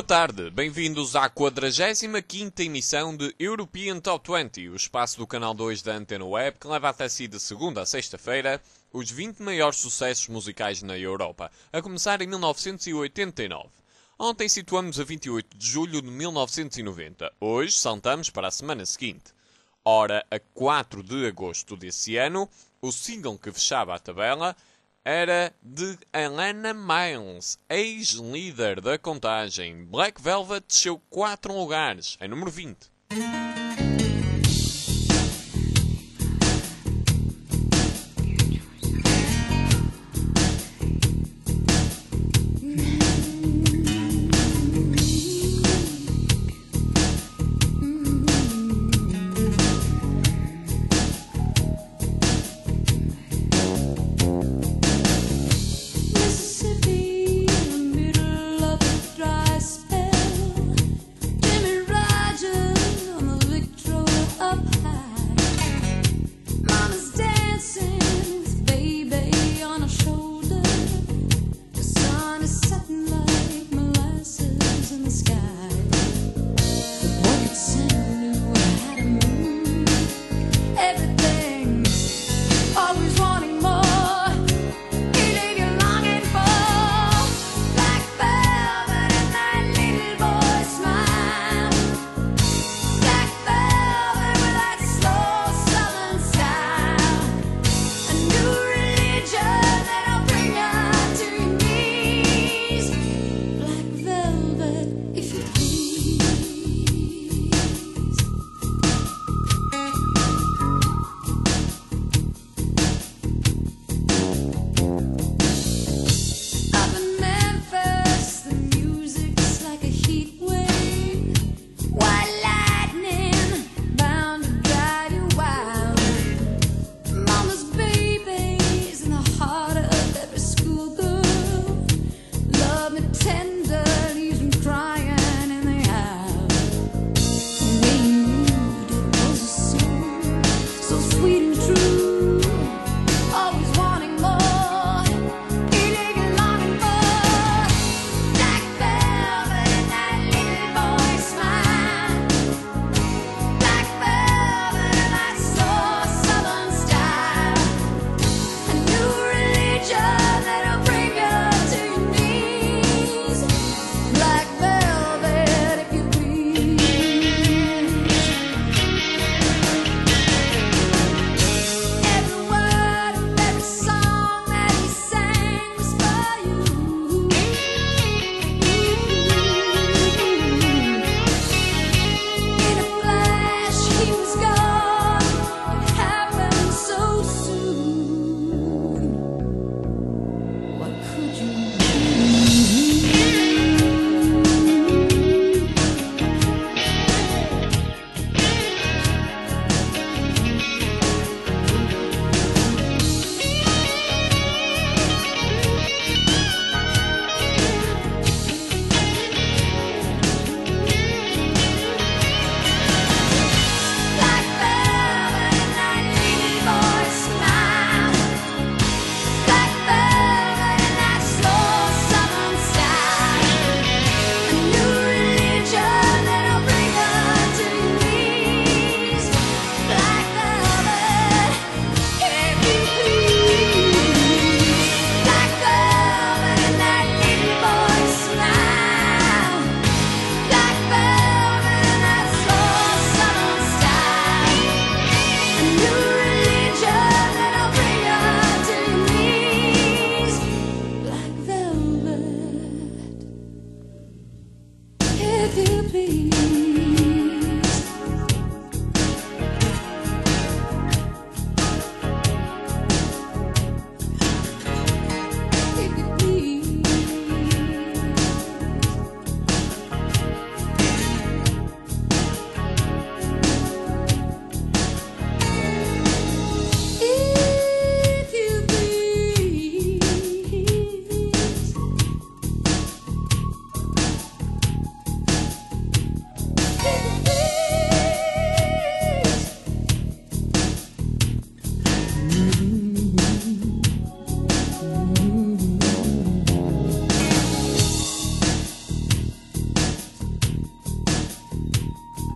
tarde, bem-vindos à 45ª emissão de European Top 20, o espaço do canal 2 da Antena Web que leva até si de segunda a sexta-feira os 20 maiores sucessos musicais na Europa, a começar em 1989. Ontem situamos a 28 de julho de 1990, hoje saltamos para a semana seguinte. Ora, a 4 de agosto desse ano, o single que fechava a tabela era de Alana Miles, ex-líder da contagem. Black Velvet desceu 4 lugares, em número 20.